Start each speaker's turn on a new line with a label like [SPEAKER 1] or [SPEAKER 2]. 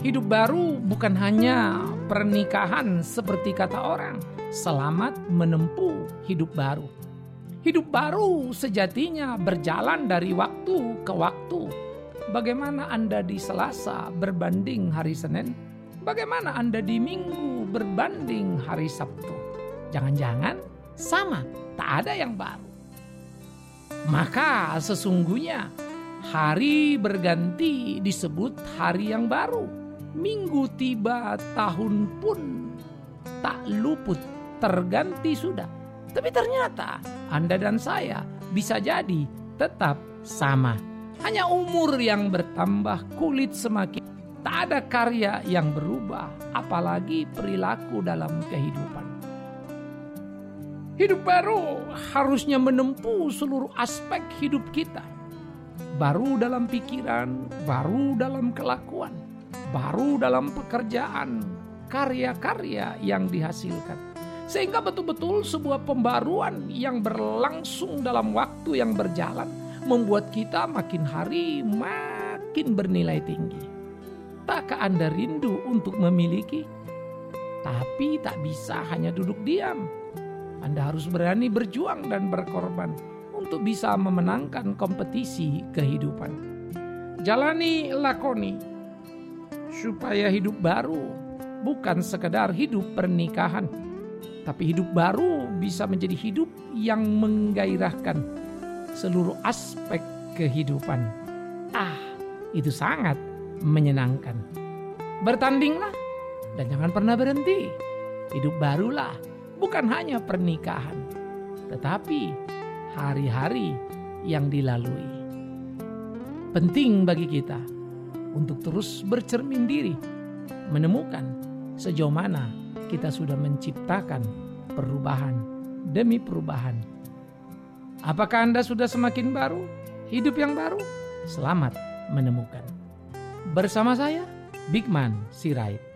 [SPEAKER 1] Hidup baru bukan hanya pernikahan seperti kata orang. Selamat menempuh hidup baru. Hidup baru sejatinya berjalan dari waktu ke waktu. Bagaimana Anda di Selasa berbanding hari Senin? Bagaimana Anda di Minggu berbanding hari Sabtu? Jangan-jangan sama, tak ada yang baru. Maka sesungguhnya hari berganti disebut hari yang baru. Minggu tiba, tahun pun tak luput, terganti sudah. Tapi ternyata Anda dan saya bisa jadi tetap sama. Hanya umur yang bertambah, kulit semakin. Tak ada karya yang berubah, apalagi perilaku dalam kehidupan. Hidup baru harusnya menempuh seluruh aspek hidup kita. Baru dalam pikiran, baru dalam kelakuan, baru dalam pekerjaan, karya-karya yang dihasilkan. Sehingga betul-betul sebuah pembaruan yang berlangsung dalam waktu yang berjalan membuat kita makin hari makin bernilai tinggi. Takkah Anda rindu untuk memiliki? Tapi tak bisa hanya duduk diam. Anda harus berani berjuang dan berkorban untuk bisa memenangkan kompetisi kehidupan. Jalani, lakoni, supaya hidup baru bukan sekedar hidup pernikahan, tapi hidup baru bisa menjadi hidup yang menggairahkan seluruh aspek kehidupan. Itu sangat menyenangkan. Bertandinglah dan jangan pernah berhenti. Hidup barulah bukan hanya pernikahan, tetapi hari-hari yang dilalui. Penting bagi kita untuk terus bercermin diri, menemukan sejauh mana kita sudah menciptakan perubahan demi perubahan. Apakah Anda sudah semakin baru? Hidup yang baru? Selamat menemukan. Bersama saya, Bigman Sirait.